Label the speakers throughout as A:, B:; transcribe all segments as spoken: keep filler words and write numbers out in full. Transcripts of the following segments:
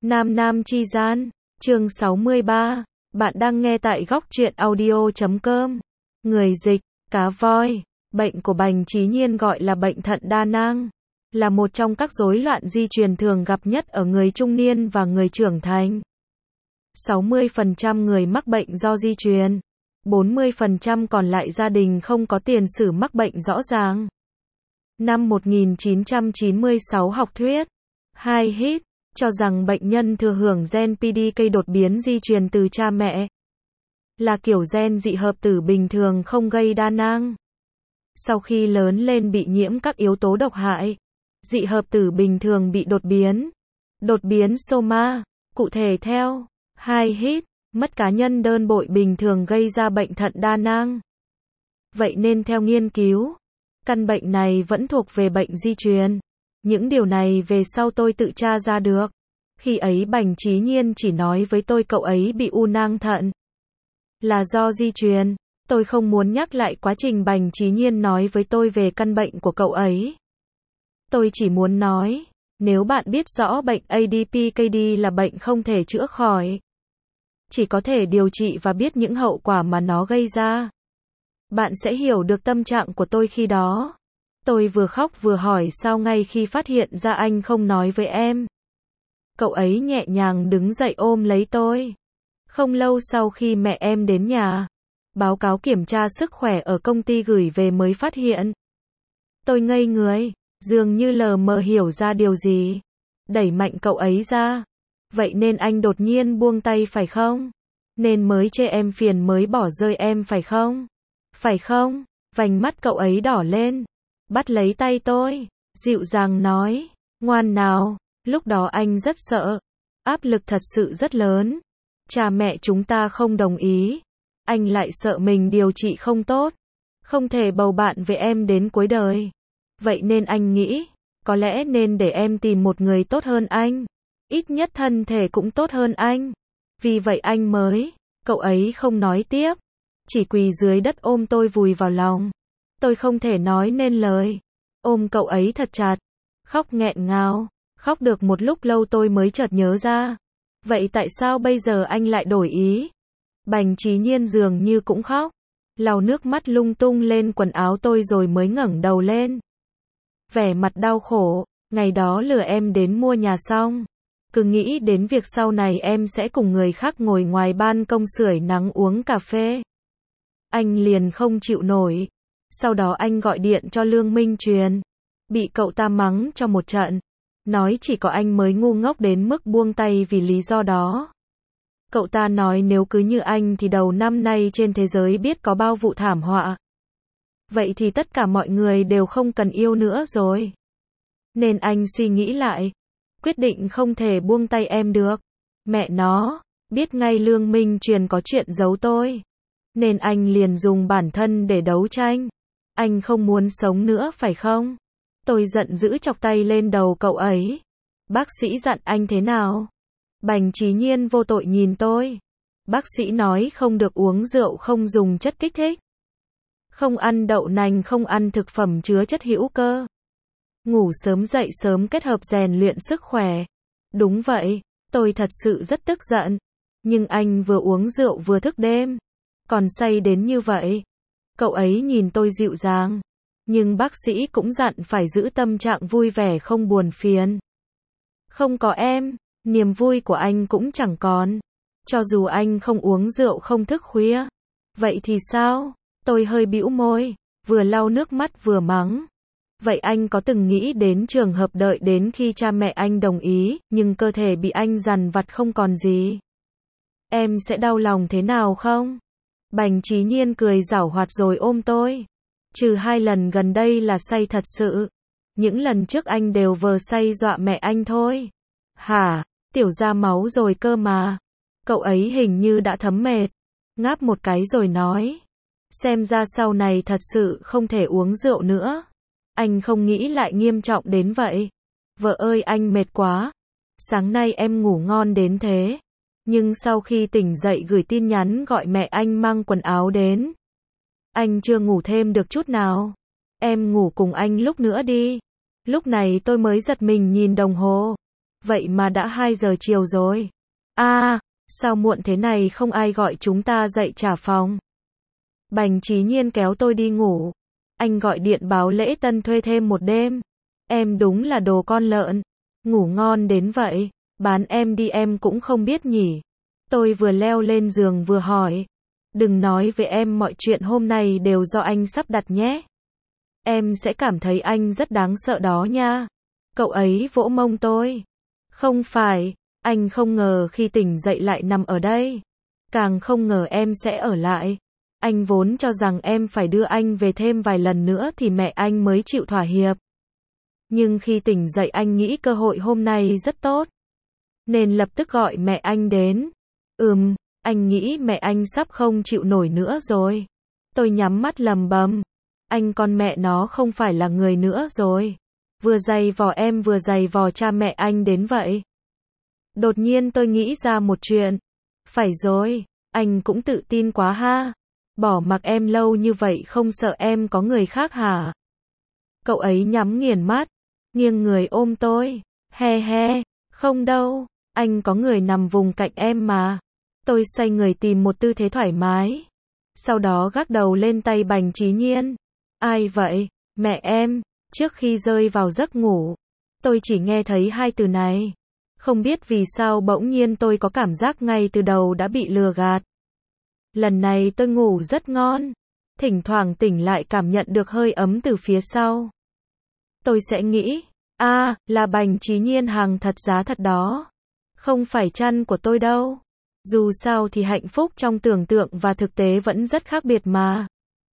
A: Nam Nam Chi Gian, chương sáu mươi ba, bạn đang nghe tại góc truyện audio chấm com. Người dịch, cá voi, bệnh của Bành Trí Nhiên gọi là bệnh thận đa nang, là một trong các rối loạn di truyền thường gặp nhất ở người trung niên và người trưởng thành. sáu mươi phần trăm người mắc bệnh do di truyền, bốn mươi phần trăm còn lại gia đình không có tiền sử mắc bệnh rõ ràng. Năm một nghìn chín trăm chín mươi sáu học thuyết hai hít cho rằng bệnh nhân thừa hưởng gen pê đê ca đột biến di truyền từ cha mẹ, là kiểu gen dị hợp tử bình thường không gây đa nang. Sau khi lớn lên bị nhiễm các yếu tố độc hại, dị hợp tử bình thường bị đột biến. Đột biến soma, cụ thể theo hai hít, mất cá nhân đơn bội bình thường gây ra bệnh thận đa nang. Vậy nên theo nghiên cứu, căn bệnh này vẫn thuộc về bệnh di truyền. Những điều này về sau tôi tự tra ra được. Khi ấy Bành Trí Nhiên chỉ nói với tôi cậu ấy bị u nang thận là do di truyền. Tôi không muốn nhắc lại quá trình Bành Trí Nhiên nói với tôi về căn bệnh của cậu ấy. Tôi chỉ muốn nói, nếu bạn biết rõ bệnh a đê pê ca đê là bệnh không thể chữa khỏi, chỉ có thể điều trị và biết những hậu quả mà nó gây ra, bạn sẽ hiểu được tâm trạng của tôi khi đó. Tôi vừa khóc vừa hỏi sao ngay khi phát hiện ra anh không nói với em. Cậu ấy nhẹ nhàng đứng dậy ôm lấy tôi. Không lâu sau khi mẹ em đến nhà, báo cáo kiểm tra sức khỏe ở công ty gửi về mới phát hiện. Tôi ngây người, dường như lờ mờ hiểu ra điều gì. Đẩy mạnh cậu ấy ra. Vậy nên anh đột nhiên buông tay phải không? Nên mới chê em phiền mới bỏ rơi em phải không? Phải không? Vành mắt cậu ấy đỏ lên. Bắt lấy tay tôi, dịu dàng nói, ngoan nào. Lúc đó anh rất sợ, áp lực thật sự rất lớn. Cha mẹ chúng ta không đồng ý, anh lại sợ mình điều trị không tốt, không thể bầu bạn với em đến cuối đời. Vậy nên anh nghĩ, có lẽ nên để em tìm một người tốt hơn anh, ít nhất thân thể cũng tốt hơn anh. Vì vậy anh mới, cậu ấy không nói tiếp, chỉ quỳ dưới đất ôm tôi vùi vào lòng. Tôi không thể nói nên lời, ôm cậu ấy thật chặt, khóc nghẹn ngào. Khóc được một lúc lâu tôi mới chợt nhớ ra. Vậy tại sao bây giờ anh lại đổi ý? Bành Trí Nhiên dường như cũng khóc, lau nước mắt lung tung lên quần áo tôi rồi mới ngẩng đầu lên. Vẻ mặt đau khổ, ngày đó lừa em đến mua nhà xong, cứ nghĩ đến việc sau này em sẽ cùng người khác ngồi ngoài ban công sưởi nắng uống cà phê. Anh liền không chịu nổi. Sau đó anh gọi điện cho Lương Minh Truyền, bị cậu ta mắng cho một trận. Nói chỉ có anh mới ngu ngốc đến mức buông tay vì lý do đó. Cậu ta nói nếu cứ như anh thì đầu năm nay trên thế giới biết có bao vụ thảm họa. Vậy thì tất cả mọi người đều không cần yêu nữa rồi. Nên anh suy nghĩ lại, quyết định không thể buông tay em được. Mẹ nó, biết ngay Lương Minh Truyền có chuyện giấu tôi. Nên anh liền dùng bản thân để đấu tranh. Anh không muốn sống nữa phải không? Tôi giận dữ chọc tay lên đầu cậu ấy. Bác sĩ dặn anh thế nào? Bành Trí Nhiên vô tội nhìn tôi. Bác sĩ nói không được uống rượu, không dùng chất kích thích, không ăn đậu nành, không ăn thực phẩm chứa chất hữu cơ. Ngủ sớm dậy sớm kết hợp rèn luyện sức khỏe. Đúng vậy, tôi thật sự rất tức giận. Nhưng anh vừa uống rượu vừa thức đêm, còn say đến như vậy. Cậu ấy nhìn tôi dịu dàng. Nhưng bác sĩ cũng dặn phải giữ tâm trạng vui vẻ không buồn phiền. Không có em, niềm vui của anh cũng chẳng còn. Cho dù anh không uống rượu không thức khuya. Vậy thì sao? Tôi hơi bĩu môi, vừa lau nước mắt vừa mắng. Vậy anh có từng nghĩ đến trường hợp đợi đến khi cha mẹ anh đồng ý, nhưng cơ thể bị anh dằn vặt không còn gì? Em sẽ đau lòng thế nào không? Bành Trí Nhiên cười giảo hoạt rồi ôm tôi. Trừ hai lần gần đây là say thật sự. Những lần trước anh đều vờ say dọa mẹ anh thôi. Hả? Tiểu ra máu rồi cơ mà. Cậu ấy hình như đã thấm mệt. Ngáp một cái rồi nói. Xem ra sau này thật sự không thể uống rượu nữa. Anh không nghĩ lại nghiêm trọng đến vậy. Vợ ơi anh mệt quá. Sáng nay em ngủ ngon đến thế. Nhưng sau khi tỉnh dậy gửi tin nhắn gọi mẹ anh mang quần áo đến. Anh chưa ngủ thêm được chút nào. Em ngủ cùng anh lúc nữa đi. Lúc này tôi mới giật mình nhìn đồng hồ. vậy mà đã hai giờ chiều rồi. A, à, sao muộn thế này không ai gọi chúng ta dậy trả phòng. Bành Trí Nhiên kéo tôi đi ngủ. Anh gọi điện báo lễ tân thuê thêm một đêm. Em đúng là đồ con lợn. Ngủ ngon đến vậy, bán em đi em cũng không biết nhỉ. Tôi vừa leo lên giường vừa hỏi. Đừng nói với em mọi chuyện hôm nay đều do anh sắp đặt nhé. Em sẽ cảm thấy anh rất đáng sợ đó nha. Cậu ấy vỗ mông tôi. Không phải, anh không ngờ khi tỉnh dậy lại nằm ở đây. Càng không ngờ em sẽ ở lại. Anh vốn cho rằng em phải đưa anh về thêm vài lần nữa thì mẹ anh mới chịu thỏa hiệp. Nhưng khi tỉnh dậy anh nghĩ cơ hội hôm nay rất tốt. Nên lập tức gọi mẹ anh đến. Ừm, anh nghĩ mẹ anh sắp không chịu nổi nữa rồi. Tôi nhắm mắt lầm bầm. Anh con mẹ nó không phải là người nữa rồi. Vừa giày vò em vừa giày vò cha mẹ anh đến vậy. Đột nhiên tôi nghĩ ra một chuyện. Phải rồi, anh cũng tự tin quá ha. Bỏ mặc em lâu như vậy không sợ em có người khác hả? Cậu ấy nhắm nghiền mắt, nghiêng người ôm tôi. He he, không đâu, anh có người nằm vùng cạnh em mà. Tôi xoay người tìm một tư thế thoải mái. Sau đó gác đầu lên tay Bành Trí Nhiên. Ai vậy? Mẹ em. Trước khi rơi vào giấc ngủ, tôi chỉ nghe thấy hai từ này. Không biết vì sao bỗng nhiên tôi có cảm giác ngay từ đầu đã bị lừa gạt. Lần này tôi ngủ rất ngon. Thỉnh thoảng tỉnh lại cảm nhận được hơi ấm từ phía sau. Tôi sẽ nghĩ, a, à, là Bành Trí Nhiên hàng thật giá thật đó. Không phải chăn của tôi đâu. Dù sao thì hạnh phúc trong tưởng tượng và thực tế vẫn rất khác biệt mà.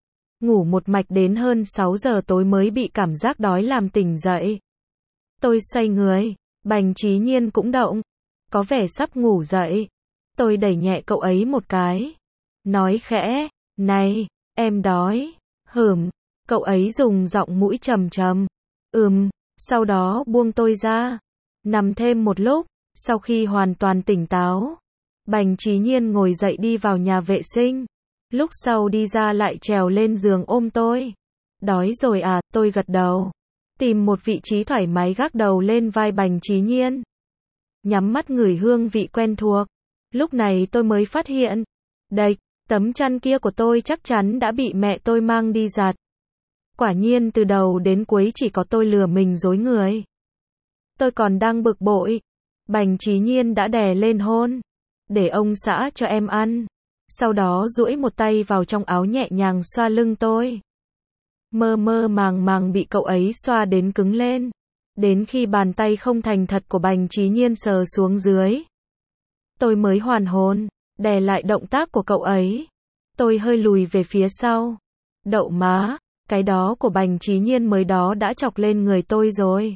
A: Ngủ một mạch đến hơn sáu giờ tối mới bị cảm giác đói làm tỉnh dậy. Tôi xoay người, Bành Trí Nhiên cũng động. Có vẻ sắp ngủ dậy. Tôi đẩy nhẹ cậu ấy một cái. Nói khẽ, này, em đói. Hửm, cậu ấy dùng giọng mũi trầm trầm. Ừm, sau đó buông tôi ra. Nằm thêm một lúc, sau khi hoàn toàn tỉnh táo. Bành Trí Nhiên ngồi dậy đi vào nhà vệ sinh. Lúc sau đi ra lại trèo lên giường ôm tôi. Đói rồi à, tôi gật đầu. Tìm một vị trí thoải mái gác đầu lên vai Bành Trí Nhiên. Nhắm mắt ngửi hương vị quen thuộc. Lúc này tôi mới phát hiện. Đây, tấm chăn kia của tôi chắc chắn đã bị mẹ tôi mang đi giặt. Quả nhiên từ đầu đến cuối chỉ có tôi lừa mình dối người. Tôi còn đang bực bội. Bành Trí Nhiên đã đè lên hôn. Để ông xã cho em ăn. Sau đó duỗi một tay vào trong áo nhẹ nhàng xoa lưng tôi. Mơ mơ màng màng bị cậu ấy xoa đến cứng lên. Đến khi bàn tay không thành thật của Bành Trí Nhiên sờ xuống dưới. Tôi mới hoàn hồn, đè lại động tác của cậu ấy. Tôi hơi lùi về phía sau. Đậu má, cái đó của Bành Trí Nhiên mới đó đã chọc lên người tôi rồi.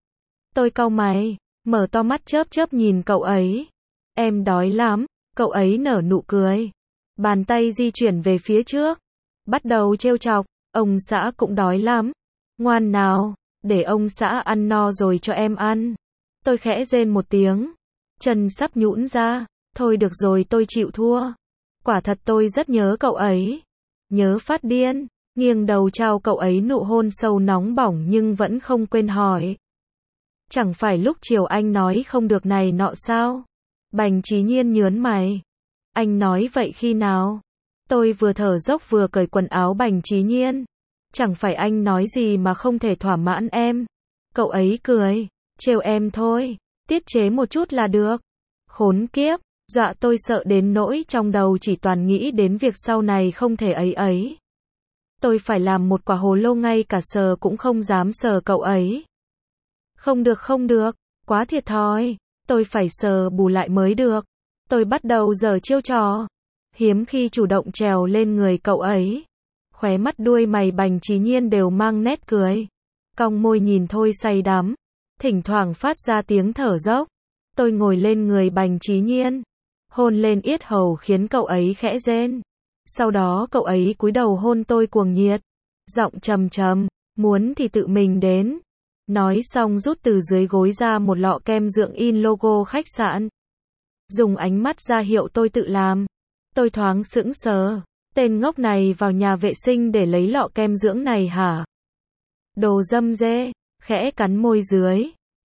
A: Tôi cau mày, mở to mắt chớp chớp nhìn cậu ấy. Em đói lắm, cậu ấy nở nụ cười. Bàn tay di chuyển về phía trước. Bắt đầu trêu chọc, ông xã cũng đói lắm. Ngoan nào, để ông xã ăn no rồi cho em ăn. Tôi khẽ rên một tiếng. Chân sắp nhũn ra. Thôi được rồi tôi chịu thua. Quả thật tôi rất nhớ cậu ấy. Nhớ phát điên. Nghiêng đầu trao cậu ấy nụ hôn sâu nóng bỏng nhưng vẫn không quên hỏi. Chẳng phải lúc chiều anh nói không được này nọ sao? Bành Trí Nhiên nhớn mày. Anh nói vậy khi nào? Tôi vừa thở dốc vừa cởi quần áo Bành Trí Nhiên. Chẳng phải anh nói gì mà không thể thỏa mãn em. Cậu ấy cười. Trêu em thôi. Tiết chế một chút là được. Khốn kiếp. Dọa tôi sợ đến nỗi trong đầu chỉ toàn nghĩ đến việc sau này không thể ấy ấy. Tôi phải làm một quả hồ lô ngay cả sờ cũng không dám sờ cậu ấy. Không được không được. Quá thiệt thòi. Tôi phải sờ bù lại mới được. Tôi bắt đầu giở chiêu trò. Hiếm khi chủ động trèo lên người cậu ấy. Khóe mắt đuôi mày Bành Trí Nhiên đều mang nét cười. Cong môi nhìn thôi say đắm. Thỉnh thoảng phát ra tiếng thở dốc. Tôi ngồi lên người Bành Trí Nhiên. Hôn lên yết hầu khiến cậu ấy khẽ rên. Sau đó cậu ấy cúi đầu hôn tôi cuồng nhiệt. Giọng trầm trầm. Muốn thì tự mình đến. Nói xong rút từ dưới gối ra một lọ kem dưỡng in logo khách sạn. Dùng ánh mắt ra hiệu tôi tự làm. Tôi thoáng sững sờ. Tên ngốc này vào nhà vệ sinh để lấy lọ kem dưỡng này hả? Đồ dâm dê. Khẽ cắn môi dưới.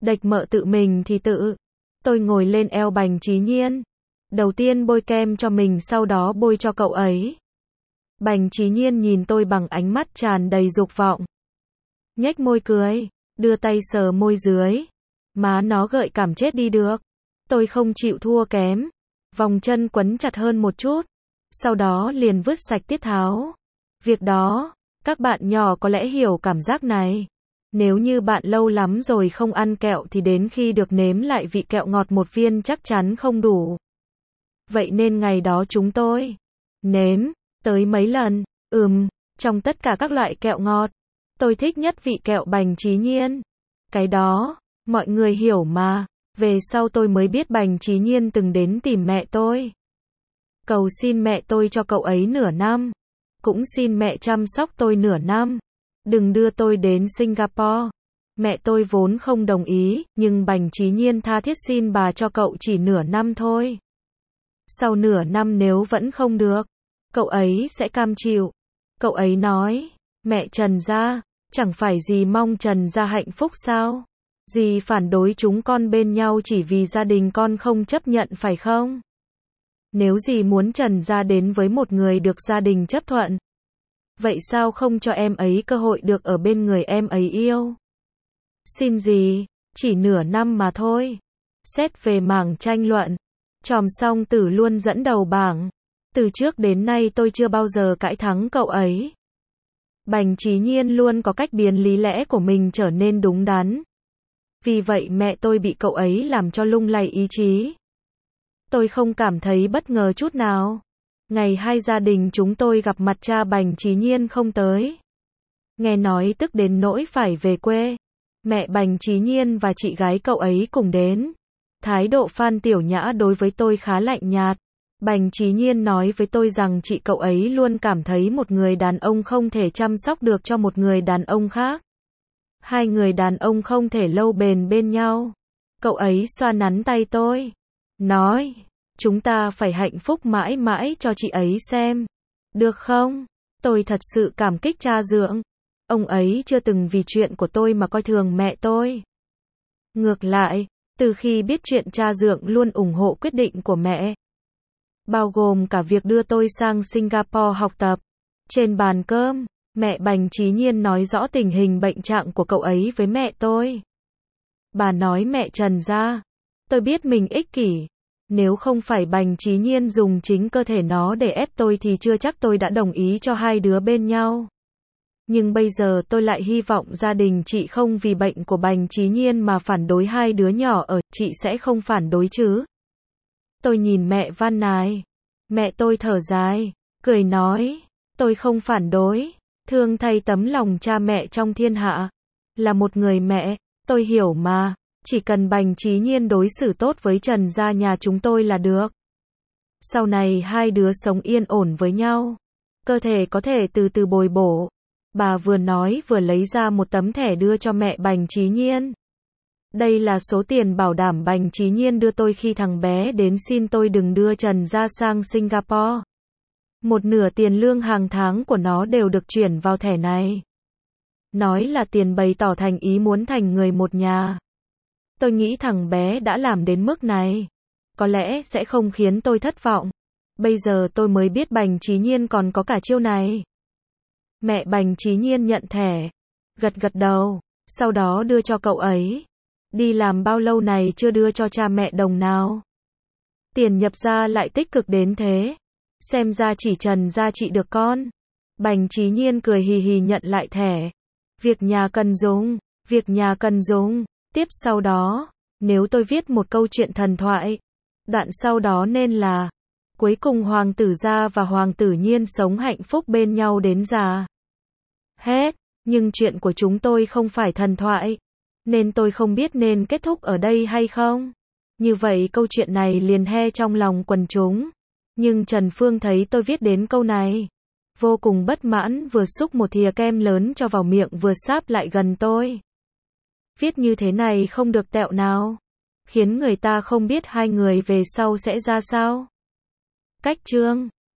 A: Đệch mợ tự mình thì tự. Tôi ngồi lên eo Bành Chí Nhiên. Đầu tiên bôi kem cho mình sau đó bôi cho cậu ấy. Bành Chí Nhiên nhìn tôi bằng ánh mắt tràn đầy dục vọng. Nhếch môi cười, đưa tay sờ môi dưới. Má nó gợi cảm chết đi được. Tôi không chịu thua kém. Vòng chân quấn chặt hơn một chút. Sau đó liền vứt sạch tiết tháo. Việc đó, các bạn nhỏ có lẽ hiểu cảm giác này. Nếu như bạn lâu lắm rồi không ăn kẹo thì đến khi được nếm lại vị kẹo ngọt một viên chắc chắn không đủ. Vậy nên ngày đó chúng tôi nếm tới mấy lần. Ừm, trong tất cả các loại kẹo ngọt, tôi thích nhất vị kẹo Bành Chí Nhiên. Cái đó, mọi người hiểu mà. Về sau tôi mới biết Bành Chí Nhiên từng đến tìm mẹ tôi. Cầu xin mẹ tôi cho cậu ấy nửa năm. Cũng xin mẹ chăm sóc tôi nửa năm. Đừng đưa tôi đến Singapore. Mẹ tôi vốn không đồng ý, nhưng Bành Chí Nhiên tha thiết xin bà cho cậu chỉ nửa năm thôi. Sau nửa năm nếu vẫn không được, cậu ấy sẽ cam chịu. Cậu ấy nói, mẹ Trần gia, chẳng phải dì mong Trần gia hạnh phúc sao? Dì phản đối chúng con bên nhau chỉ vì gia đình con không chấp nhận phải không? Nếu dì muốn Trần gia đến với một người được gia đình chấp thuận, vậy sao không cho em ấy cơ hội được ở bên người em ấy yêu? Xin dì, chỉ nửa năm mà thôi. Xét về mảng tranh luận, Tròm Song Tử luôn dẫn đầu bảng. Từ trước đến nay tôi chưa bao giờ cãi thắng cậu ấy. Bành Chí Nhiên luôn có cách biến lý lẽ của mình trở nên đúng đắn. Vì vậy mẹ tôi bị cậu ấy làm cho lung lay ý chí. Tôi không cảm thấy bất ngờ chút nào. Ngày hai gia đình chúng tôi gặp mặt cha Bành Chí Nhiên không tới. Nghe nói tức đến nỗi phải về quê. Mẹ Bành Chí Nhiên và chị gái cậu ấy cùng đến. Thái độ Phan Tiểu Nhã đối với tôi khá lạnh nhạt. Bành Chí Nhiên nói với tôi rằng chị cậu ấy luôn cảm thấy một người đàn ông không thể chăm sóc được cho một người đàn ông khác. Hai người đàn ông không thể lâu bền bên nhau. Cậu ấy xoa nắn tay tôi. Nói, chúng ta phải hạnh phúc mãi mãi cho chị ấy xem. Được không? Tôi thật sự cảm kích cha Dượng. Ông ấy chưa từng vì chuyện của tôi mà coi thường mẹ tôi. Ngược lại, từ khi biết chuyện cha Dượng luôn ủng hộ quyết định của mẹ. Bao gồm cả việc đưa tôi sang Singapore học tập. Trên bàn cơm, mẹ Bành Chí Nhiên nói rõ tình hình bệnh trạng của cậu ấy với mẹ tôi. Bà nói mẹ Trần gia. Tôi biết mình ích kỷ. Nếu không phải Bành Chí Nhiên dùng chính cơ thể nó để ép tôi thì chưa chắc tôi đã đồng ý cho hai đứa bên nhau. Nhưng bây giờ tôi lại hy vọng gia đình chị không vì bệnh của Bành Chí Nhiên mà phản đối hai đứa nhỏ ở, chị sẽ không phản đối chứ. Tôi nhìn mẹ van nài. Mẹ tôi thở dài, cười nói, tôi không phản đối, thương thay tấm lòng cha mẹ trong thiên hạ. Là một người mẹ, tôi hiểu mà, chỉ cần Bành Chí Nhiên đối xử tốt với Trần gia nhà chúng tôi là được. Sau này hai đứa sống yên ổn với nhau, cơ thể có thể từ từ bồi bổ. Bà vừa nói vừa lấy ra một tấm thẻ đưa cho mẹ Bành Chí Nhiên. Đây là số tiền bảo đảm Bành Chí Nhiên đưa tôi khi thằng bé đến xin tôi đừng đưa Trần gia sang Singapore. Một nửa tiền lương hàng tháng của nó đều được chuyển vào thẻ này. Nói là tiền bày tỏ thành ý muốn thành người một nhà. Tôi nghĩ thằng bé đã làm đến mức này, có lẽ sẽ không khiến tôi thất vọng. Bây giờ tôi mới biết Bành Chí Nhiên còn có cả chiêu này. Mẹ Bành Chí Nhiên nhận thẻ, gật gật đầu, sau đó đưa cho cậu ấy. Đi làm bao lâu này chưa đưa cho cha mẹ đồng nào. Tiền nhập ra lại tích cực đến thế. Xem ra chỉ Trần gia chị được con. Bành Chí Nhiên cười hì hì nhận lại thẻ. Việc nhà cần dùng, việc nhà cần dùng. Tiếp sau đó, nếu tôi viết một câu chuyện thần thoại, đoạn sau đó nên là, cuối cùng Hoàng tử gia và Hoàng tử Nhiên sống hạnh phúc bên nhau đến già. Hết, nhưng chuyện của chúng tôi không phải thần thoại, nên tôi không biết nên kết thúc ở đây hay không. Như vậy câu chuyện này liền he trong lòng quần chúng. Nhưng Trần Phương thấy tôi viết đến câu này, vô cùng bất mãn, vừa xúc một thìa kem lớn cho vào miệng vừa sáp lại gần tôi. Viết như thế này không được tẹo nào, khiến người ta không biết hai người về sau sẽ ra sao. Cách chương